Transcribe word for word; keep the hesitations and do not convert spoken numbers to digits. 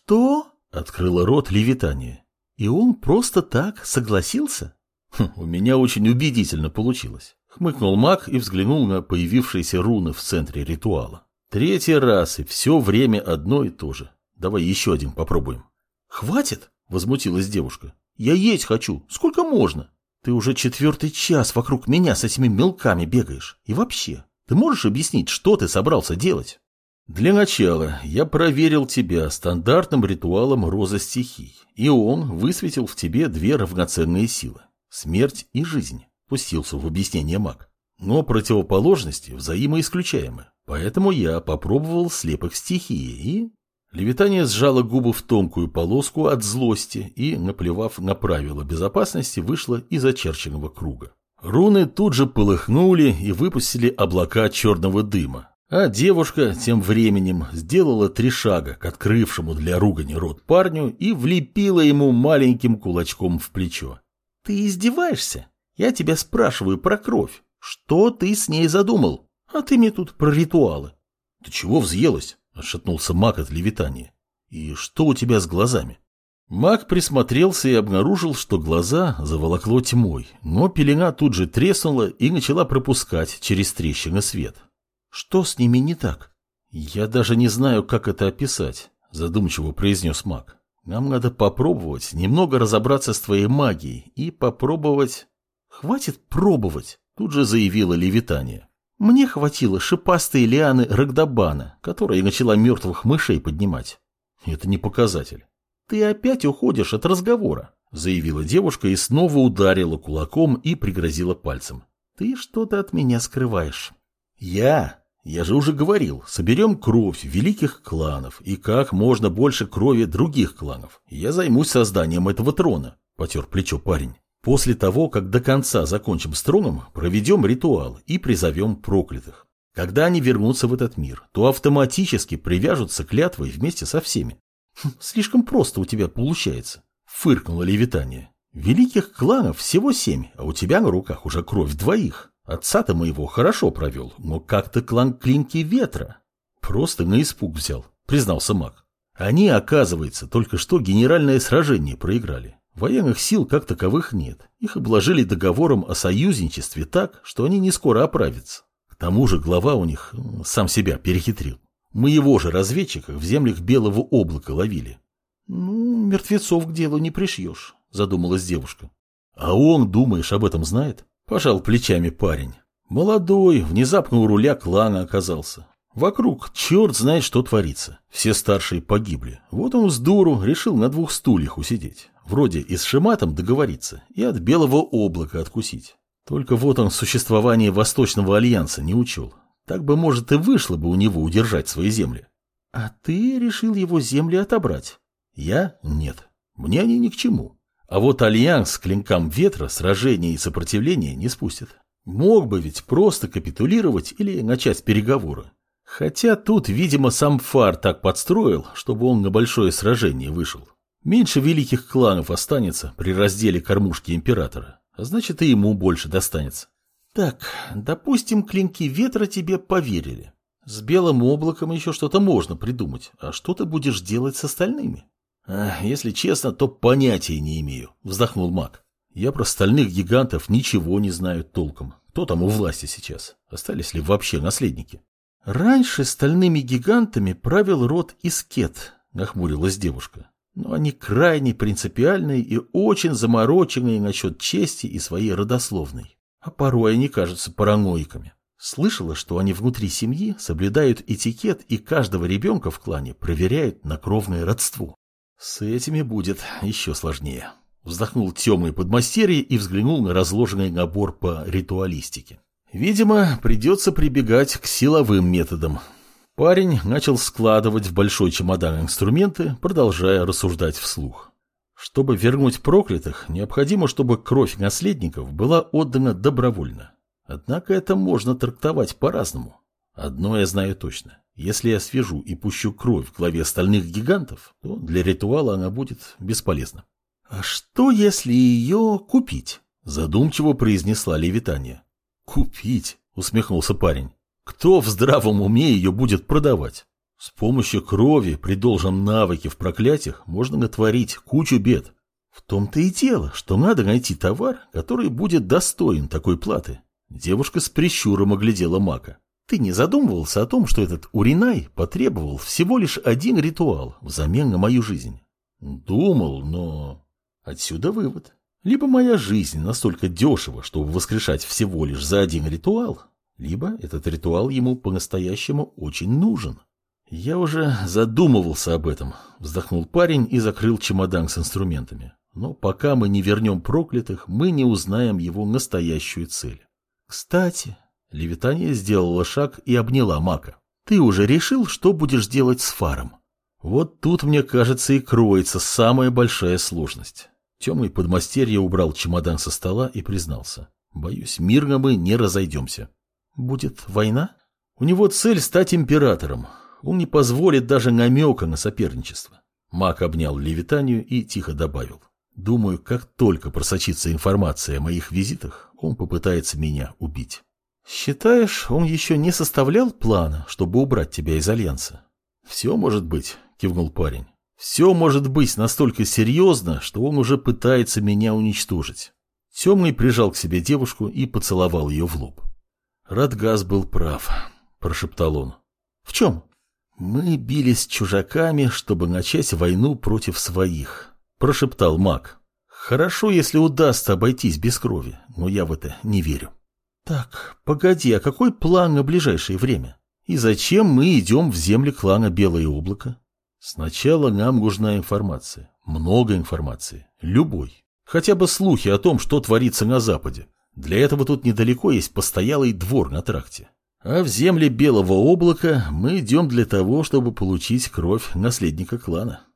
«Что?» — открыла рот Левитания. «И он просто так согласился?» хм, «У меня очень убедительно получилось», — хмыкнул маг и взглянул на появившиеся руны в центре ритуала. «Третий раз, и все время одно и то же. Давай еще один попробуем». «Хватит?» — возмутилась девушка. «Я есть хочу. Сколько можно? Ты уже четвертый час вокруг меня с этими мелками бегаешь. И вообще, ты можешь объяснить, что ты собрался делать?» «Для начала я проверил тебя стандартным ритуалом розы стихий, и он высветил в тебе две равноценные силы – смерть и жизнь», – пустился в объяснение маг. «Но противоположности взаимоисключаемы, поэтому я попробовал слепок стихии и...» Левитания сжала губы в тонкую полоску от злости и, наплевав на правила безопасности, вышла из очерченного круга. Руны тут же полыхнули и выпустили облака черного дыма. А девушка тем временем сделала три шага к открывшему для ругани рот парню и влепила ему маленьким кулачком в плечо. «Ты издеваешься? Я тебя спрашиваю про кровь. Что ты с ней задумал? А ты мне тут про ритуалы». «Ты чего взъелась?» – отшатнулся маг от Левитания. «И что у тебя с глазами?» Маг присмотрелся и обнаружил, что глаза заволокло тьмой, но пелена тут же треснула и начала пропускать через трещины свет. «Что с ними не так?» «Я даже не знаю, как это описать», – задумчиво произнес маг. «Нам надо попробовать немного разобраться с твоей магией и попробовать...» «Хватит пробовать», – тут же заявила Левитания. «Мне хватило шипастой лианы Рагдабана, которая начала мертвых мышей поднимать». «Это не показатель». «Ты опять уходишь от разговора», – заявила девушка и снова ударила кулаком и пригрозила пальцем. «Ты что-то от меня скрываешь». «Я? Я же уже говорил, соберем кровь великих кланов и как можно больше крови других кланов. Я займусь созданием этого трона», – потер плечо парень. «После того, как до конца закончим с троном, проведем ритуал и призовем проклятых. Когда они вернутся в этот мир, то автоматически привяжутся клятвой вместе со всеми». Хм, «Слишком просто у тебя получается», – фыркнула Левитания. «Великих кланов всего семь, а у тебя на руках уже кровь двоих. Отца-то моего хорошо провел, но как-то клан Клинки Ветра». «Просто на испуг взял», – признался маг. «Они, оказывается, только что генеральное сражение проиграли. Военных сил как таковых нет. Их обложили договором о союзничестве так, что они не скоро оправятся. К тому же глава у них сам себя перехитрил. Мы его же разведчика в землях Белого облака ловили». «Ну, мертвецов к делу не пришьешь», – задумалась девушка. «А он, думаешь, об этом знает?» – пожал плечами парень. «Молодой, внезапно у руля клана оказался. Вокруг черт знает, что творится. Все старшие погибли. Вот он с дуру решил на двух стульях усидеть. Вроде и с Шиматом договориться, и от Белого облака откусить. Только вот он существование Восточного альянса не учел. Так бы, может, и вышло бы у него удержать свои земли». «А ты решил его земли отобрать?» «Я? Нет. Мне они ни к чему. А вот альянс к клинкам ветра сражения и сопротивления не спустит. Мог бы ведь просто капитулировать или начать переговоры. Хотя тут, видимо, сам Фар так подстроил, чтобы он на большое сражение вышел. Меньше великих кланов останется при разделе кормушки императора, а значит и ему больше достанется». «Так, допустим, клинки ветра тебе поверили. С белым облаком еще что-то можно придумать, а что ты будешь делать с остальными?» «А, если честно, то понятия не имею», — вздохнул маг. «Я про стальных гигантов ничего не знаю толком. Кто там у власти сейчас? Остались ли вообще наследники?» «Раньше стальными гигантами правил род Искет», — нахмурилась девушка. «Но они крайне принципиальные и очень замороченные насчет чести и своей родословной. А порой они кажутся параноиками. Слышала, что они внутри семьи соблюдают этикет и каждого ребенка в клане проверяют на кровное родство». «С этими будет еще сложнее», — вздохнул темный подмастерье и взглянул на разложенный набор по ритуалистике. «Видимо, придется прибегать к силовым методам». Парень начал складывать в большой чемодан инструменты, продолжая рассуждать вслух. Чтобы вернуть проклятых, необходимо, чтобы кровь наследников была отдана добровольно. Однако это можно трактовать по-разному. Одно я знаю точно. Если я свяжу и пущу кровь в главе стальных гигантов, то для ритуала она будет бесполезна. «А что, если ее купить?» – задумчиво произнесла Левитания. «Купить?» – усмехнулся парень. «Кто в здравом уме ее будет продавать? С помощью крови при должном навыке в проклятиях можно натворить кучу бед. В том-то и дело, что надо найти товар, который будет достоин такой платы. Девушка с прищуром оглядела мага. Ты не задумывался о том, что этот Уринай потребовал всего лишь один ритуал взамен на мою жизнь? Думал, но... Отсюда вывод. Либо моя жизнь настолько дешева, чтобы воскрешать всего лишь за один ритуал, либо этот ритуал ему по-настоящему очень нужен. Я уже задумывался об этом, вздохнул парень и закрыл чемодан с инструментами. Но пока мы не вернем проклятых, мы не узнаем его настоящую цель. Кстати, Левитания сделала шаг и обняла Мака. Ты уже решил, что будешь делать с Фаром? Вот тут, мне кажется, и кроется самая большая сложность. Темный подмастерье убрал чемодан со стола и признался. Боюсь, мирно мы не разойдемся. Будет война? У него цель стать императором. Он не позволит даже намека на соперничество. Мак обнял Левитанию и тихо добавил. Думаю, как только просочится информация о моих визитах, он попытается меня убить. Считаешь, он еще не составлял плана, чтобы убрать тебя из Альянса? Все может быть, кивнул парень. Все может быть настолько серьезно, что он уже пытается меня уничтожить. Темный прижал к себе девушку и поцеловал ее в лоб. Радгас был прав, прошептал он. В чем? Мы бились с чужаками, чтобы начать войну против своих, прошептал маг. Хорошо, если удастся обойтись без крови, но я в это не верю. Так, погоди, а какой план на ближайшее время? И зачем мы идем в земли клана Белое Облако? Сначала нам нужна информация. Много информации. Любой. Хотя бы слухи о том, что творится на Западе. Для этого тут недалеко есть постоялый двор на тракте. А в земли Белого Облака мы идем для того, чтобы получить кровь наследника клана.